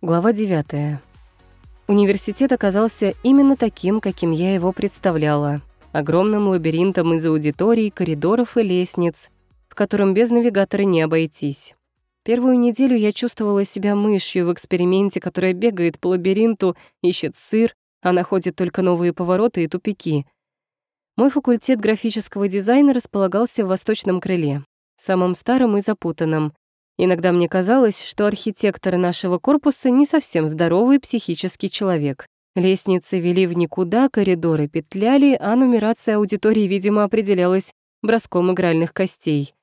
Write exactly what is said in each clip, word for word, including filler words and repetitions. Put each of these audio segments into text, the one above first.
Глава девятая. Университет оказался именно таким, каким я его представляла. Огромным лабиринтом из аудиторий, коридоров и лестниц, в котором без навигатора не обойтись. Первую неделю я чувствовала себя мышью в эксперименте, которая бегает по лабиринту, ищет сыр, а находит только новые повороты и тупики. Мой факультет графического дизайна располагался в восточном крыле, самом старом и запутанном. Иногда мне казалось, что архитектор нашего корпуса не совсем здоровый психический человек. Лестницы вели в никуда, коридоры петляли, а нумерация аудитории, видимо, определялась броском игральных костей.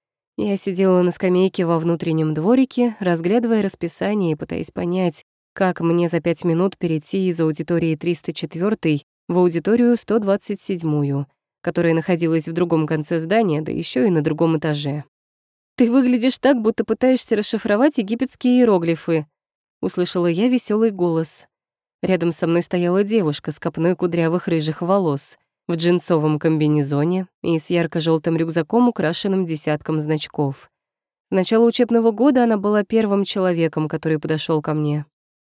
Я сидела на скамейке во внутреннем дворике, разглядывая расписание и пытаясь понять, как мне за пять минут перейти из аудитории триста четвёртой в аудиторию сто двадцать седьмую, которая находилась в другом конце здания, да еще и на другом этаже. «Ты выглядишь так, будто пытаешься расшифровать египетские иероглифы», — услышала я веселый голос. Рядом со мной стояла девушка с копной кудрявых рыжих волос, в джинсовом комбинезоне и с ярко желтым рюкзаком, украшенным десятком значков. С начала учебного года она была первым человеком, который подошел ко мне.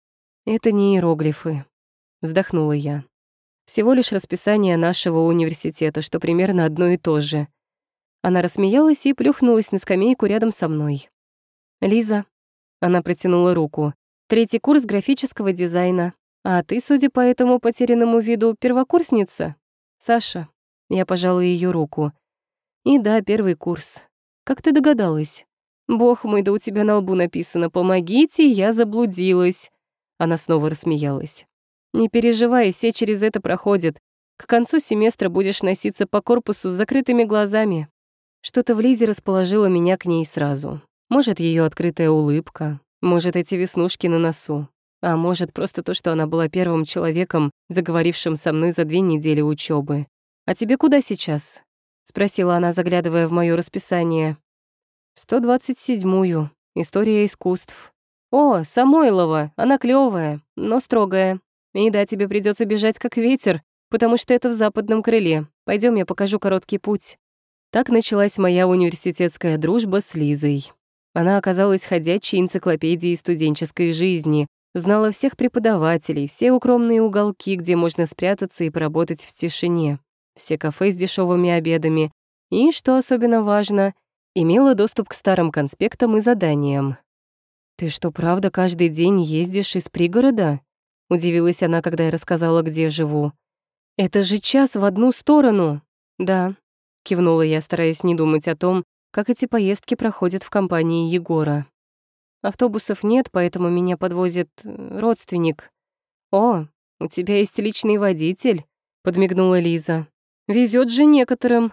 «Это не иероглифы», — вздохнула я. «Всего лишь расписание нашего университета, что примерно одно и то же». Она рассмеялась и плюхнулась на скамейку рядом со мной. «Лиза», — она протянула руку, — «третий курс графического дизайна. А ты, судя по этому потерянному виду, первокурсница? Саша». Я пожала ее руку. «И да, первый курс. Как ты догадалась?» «Бог мой, да у тебя на лбу написано «Помогите, я заблудилась». Она снова рассмеялась. «Не переживай, все через это проходят. К концу семестра будешь носиться по корпусу с закрытыми глазами». Что-то в Лизе расположило меня к ней сразу. Может, ее открытая улыбка, может, эти веснушки на носу, а может, просто то, что она была первым человеком, заговорившим со мной за две недели учебы. «А тебе куда сейчас?» — спросила она, заглядывая в моё расписание. «В сто двадцать седьмую. История искусств». «О, Самойлова, она клёвая, но строгая. И да, тебе придётся бежать как ветер, потому что это в западном крыле. Пойдём, я покажу короткий путь». Так началась моя университетская дружба с Лизой. Она оказалась ходячей энциклопедией студенческой жизни, знала всех преподавателей, все укромные уголки, где можно спрятаться и поработать в тишине, все кафе с дешевыми обедами и, что особенно важно, имела доступ к старым конспектам и заданиям. «Ты что, правда каждый день ездишь из пригорода?» — удивилась она, когда я рассказала, где живу. «Это же час в одну сторону!» «Да», — кивнула я, стараясь не думать о том, как эти поездки проходят в компании Егора. «Автобусов нет, поэтому меня подвозит родственник». «О, у тебя есть личный водитель», — подмигнула Лиза. «Везёт же некоторым».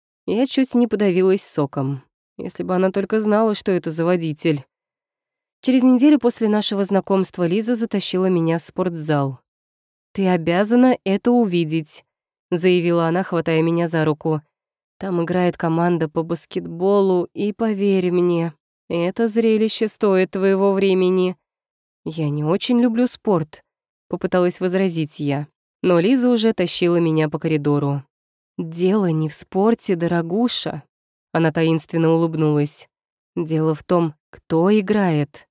Я чуть не подавилась соком. Если бы она только знала, что это за водитель. Через неделю после нашего знакомства Лиза затащила меня в спортзал. «Ты обязана это увидеть», — заявила она, хватая меня за руку. «Там играет команда по баскетболу, и, поверь мне, это зрелище стоит твоего времени». «Я не очень люблю спорт», — попыталась возразить я, но Лиза уже тащила меня по коридору. «Дело не в спорте, дорогуша», — она таинственно улыбнулась. «Дело в том, кто играет».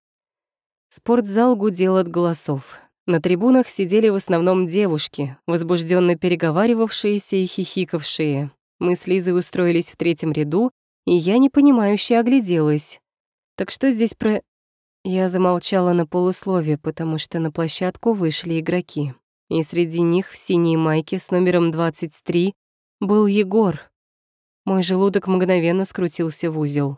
Спортзал гудел от голосов. На трибунах сидели в основном девушки, возбужденно переговаривавшиеся и хихикавшие. Мы с Лизой устроились в третьем ряду, и я непонимающе огляделась. «Так что здесь про...» Я замолчала на полуслове, потому что на площадку вышли игроки. И среди них в синей майке с номером двадцать три был Егор. Мой желудок мгновенно скрутился в узел.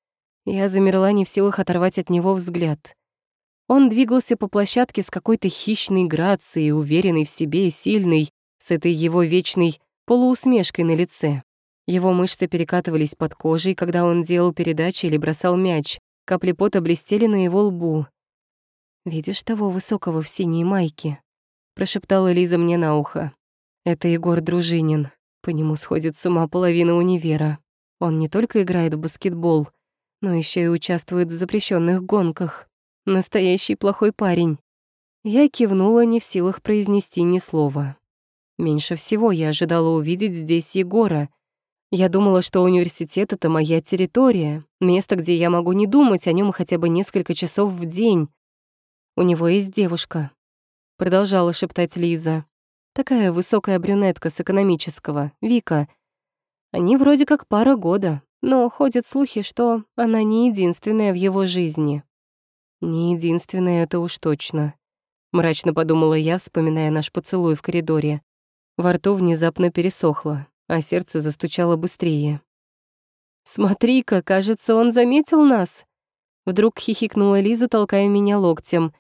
Я замерла, не в силах оторвать от него взгляд. Он двигался по площадке с какой-то хищной грацией, уверенный в себе и сильный, с этой его вечной полуусмешкой на лице. Его мышцы перекатывались под кожей, когда он делал передачи или бросал мяч. Капли пота блестели на его лбу. «Видишь того высокого в синей майке?» — прошептала Лиза мне на ухо. «Это Егор Дружинин. По нему сходит с ума половина универа. Он не только играет в баскетбол, но еще и участвует в запрещенных гонках. Настоящий плохой парень». Я кивнула, не в силах произнести ни слова. Меньше всего я ожидала увидеть здесь Егора. Я думала, что университет — это моя территория, место, где я могу не думать о нем хотя бы несколько часов в день. У него есть девушка», — продолжала шептать Лиза. «Такая высокая брюнетка с экономического, Вика. Они вроде как пара года, но ходят слухи, что она не единственная в его жизни». «Не единственная, это уж точно», — мрачно подумала я, вспоминая наш поцелуй в коридоре. Во рту внезапно пересохло, а сердце застучало быстрее. «Смотри-ка, кажется, он заметил нас!» Вдруг хихикнула Лиза, толкая меня локтем.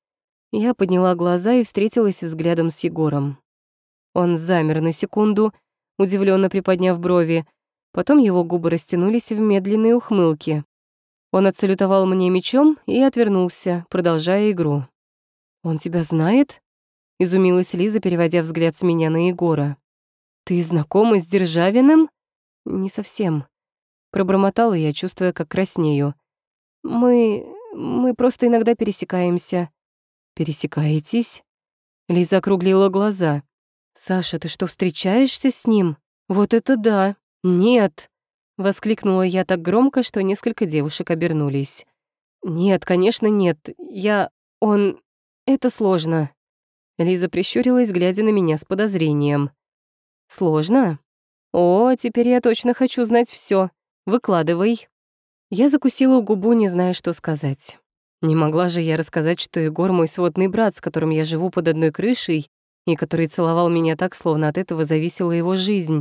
Я подняла глаза и встретилась взглядом с Егором. Он замер на секунду, удивленно приподняв брови, потом его губы растянулись в медленные ухмылки. Он отсалютовал мне мечом и отвернулся, продолжая игру. «Он тебя знает?» — изумилась Лиза, переводя взгляд с меня на Егора. «Ты знакома с Державиным?» «Не совсем», — пробормотала я, чувствуя, как краснею. «Мы... мы просто иногда пересекаемся». «Пересекаетесь?» Лиза округлила глаза. «Саша, ты что, встречаешься с ним? Вот это да! Нет!» Воскликнула я так громко, что несколько девушек обернулись. «Нет, конечно, нет. Я... он... это сложно». Лиза прищурилась, глядя на меня с подозрением. «Сложно? О, теперь я точно хочу знать всё. Выкладывай». Я закусила губу, не зная, что сказать. Не могла же я рассказать, что Егор мой сводный брат, с которым я живу под одной крышей, и который целовал меня так, словно от этого зависела его жизнь.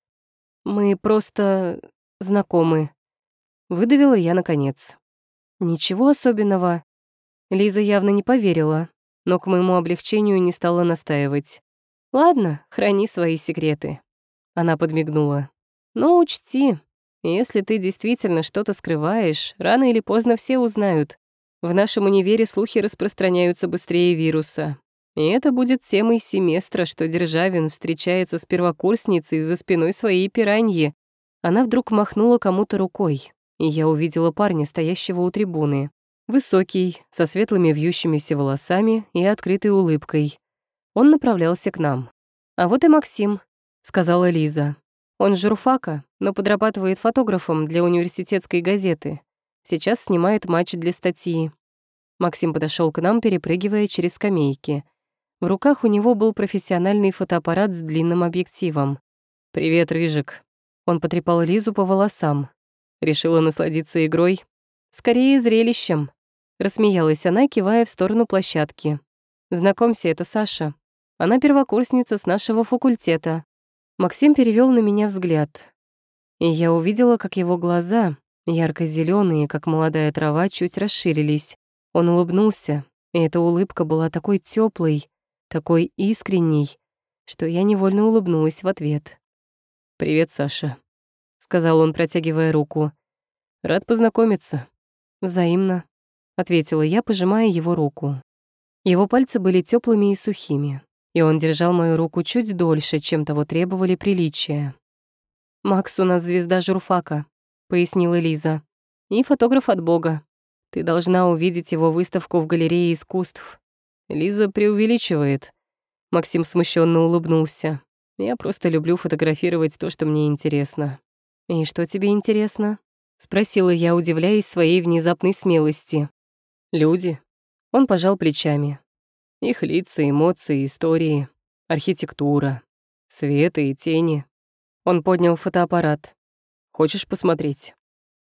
«Мы просто знакомы», — выдавила я наконец. «Ничего особенного». Лиза явно не поверила, но к моему облегчению не стала настаивать. «Ладно, храни свои секреты». Она подмигнула. «Но учти, если ты действительно что-то скрываешь, рано или поздно все узнают. В нашем универе слухи распространяются быстрее вируса. И это будет темой семестра, что Державин встречается с первокурсницей за спиной своей пираньи». Она вдруг махнула кому-то рукой, и я увидела парня, стоящего у трибуны. Высокий, со светлыми вьющимися волосами и открытой улыбкой. Он направлялся к нам. «А вот и Максим», — сказала Лиза. «Он с журфака, но подрабатывает фотографом для университетской газеты. Сейчас снимает матч для статьи». Максим подошел к нам, перепрыгивая через скамейки. В руках у него был профессиональный фотоаппарат с длинным объективом. «Привет, Рыжик». Он потрепал Лизу по волосам. Решила насладиться игрой. «Скорее, зрелищем», — рассмеялась она, кивая в сторону площадки. «Знакомься, это Саша. Она первокурсница с нашего факультета». Максим перевел на меня взгляд. И я увидела, как его глаза, ярко-зеленые, как молодая трава, чуть расширились. Он улыбнулся, и эта улыбка была такой теплой, такой искренней, что я невольно улыбнулась в ответ. «Привет, Саша», — сказал он, протягивая руку. «Рад познакомиться». «Взаимно», — ответила я, пожимая его руку. Его пальцы были теплыми и сухими, и он держал мою руку чуть дольше, чем того требовали приличия. «Макс у нас звезда журфака», — пояснила Лиза. «И фотограф от Бога. Ты должна увидеть его выставку в галерее искусств». Лиза преувеличивает. Максим смущенно улыбнулся. «Я просто люблю фотографировать то, что мне интересно». «И что тебе интересно?» — спросила я, удивляясь своей внезапной смелости. «Люди». Он пожал плечами. Их лица, эмоции, истории, архитектура, свет и тени. Он поднял фотоаппарат. «Хочешь посмотреть?»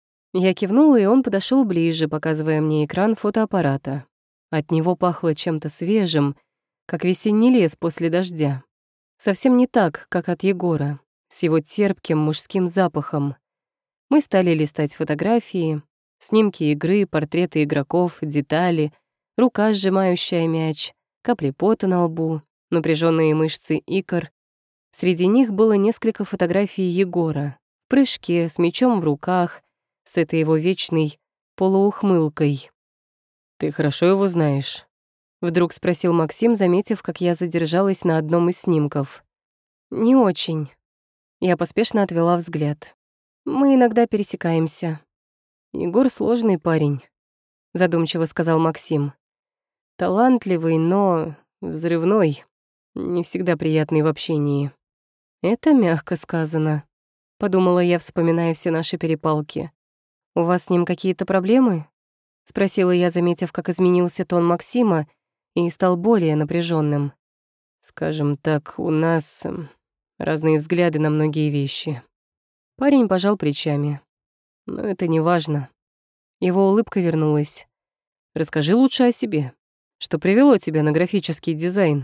Я кивнула, и он подошел ближе, показывая мне экран фотоаппарата. От него пахло чем-то свежим, как весенний лес после дождя. Совсем не так, как от Егора, с его терпким мужским запахом. Мы стали листать фотографии, снимки игры, портреты игроков, детали, рука, сжимающая мяч, капли пота на лбу, напряженные мышцы икр. Среди них было несколько фотографий Егора в прыжке, с мячом в руках, с этой его вечной полуухмылкой. «Ты хорошо его знаешь?» — вдруг спросил Максим, заметив, как я задержалась на одном из снимков. «Не очень». Я поспешно отвела взгляд. «Мы иногда пересекаемся». «Егор сложный парень», — задумчиво сказал Максим. «Талантливый, но взрывной, не всегда приятный в общении». «Это мягко сказано», — подумала я, вспоминая все наши перепалки. «У вас с ним какие-то проблемы?» — спросила я, заметив, как изменился тон Максима и стал более напряженным. «Скажем так, у нас разные взгляды на многие вещи». Парень пожал плечами. «Но это не важно». Его улыбка вернулась. «Расскажи лучше о себе. Что привело тебя на графический дизайн?»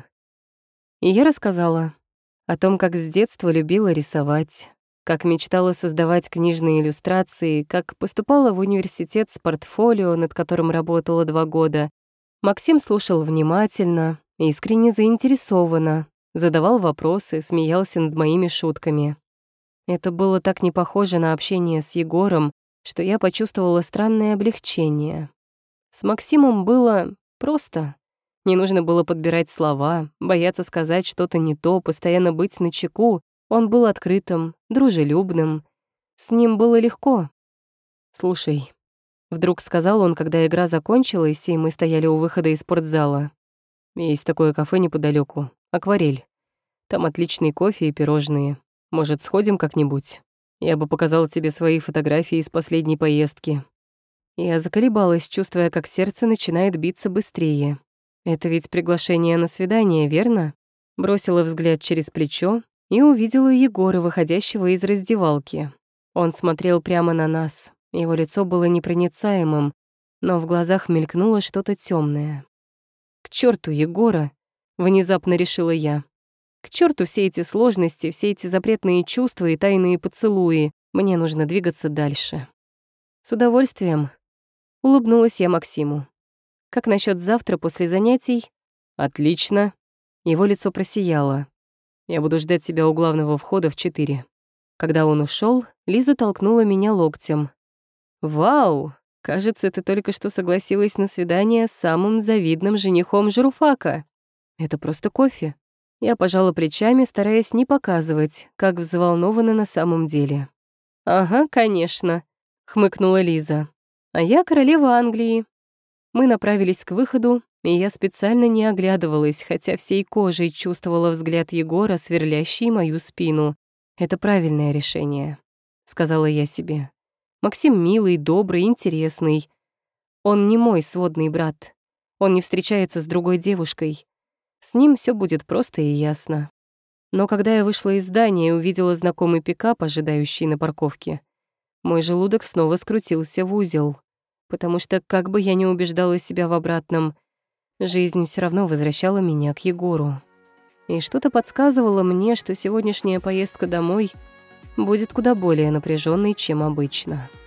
И я рассказала о том, как с детства любила рисовать, как мечтала создавать книжные иллюстрации, как поступала в университет с портфолио, над которым работала два года. Максим слушал внимательно, искренне заинтересованно, задавал вопросы, смеялся над моими шутками. Это было так не похоже на общение с Егором, что я почувствовала странное облегчение. С Максимом было просто. Не нужно было подбирать слова, бояться сказать что-то не то, постоянно быть начеку. Он был открытым, дружелюбным. С ним было легко. «Слушай», — вдруг сказал он, когда игра закончилась, и мы стояли у выхода из спортзала. «Есть такое кафе неподалеку, «Акварель». Там отличный кофе и пирожные. Может, сходим как-нибудь? Я бы показала тебе свои фотографии из последней поездки». Я заколебалась, чувствуя, как сердце начинает биться быстрее. Это ведь приглашение на свидание, верно? Бросила взгляд через плечо и увидела Егора, выходящего из раздевалки. Он смотрел прямо на нас. Его лицо было непроницаемым, но в глазах мелькнуло что-то тёмное. «К чёрту Егора!» — внезапно решила я. «К чёрту все эти сложности, все эти запретные чувства и тайные поцелуи. Мне нужно двигаться дальше». «С удовольствием», — улыбнулась я Максиму. «Как насчёт завтра после занятий?» «Отлично». Его лицо просияло. «Я буду ждать тебя у главного входа в четыре». Когда он ушёл, Лиза толкнула меня локтем. «Вау! Кажется, ты только что согласилась на свидание с самым завидным женихом журфака. Это просто кофе». Я пожала плечами, стараясь не показывать, как взволнована на самом деле. «Ага, конечно», — хмыкнула Лиза. «А я королева Англии». Мы направились к выходу, и я специально не оглядывалась, хотя всей кожей чувствовала взгляд Егора, сверлящий мою спину. «Это правильное решение», — сказала я себе. «Максим милый, добрый, интересный. Он не мой сводный брат. Он не встречается с другой девушкой. С ним все будет просто и ясно». Но когда я вышла из здания и увидела знакомый пикап, ожидающий на парковке, мой желудок снова скрутился в узел, потому что, как бы я ни убеждала себя в обратном, жизнь все равно возвращала меня к Егору. И что-то подсказывало мне, что сегодняшняя поездка домой будет куда более напряженной, чем обычно.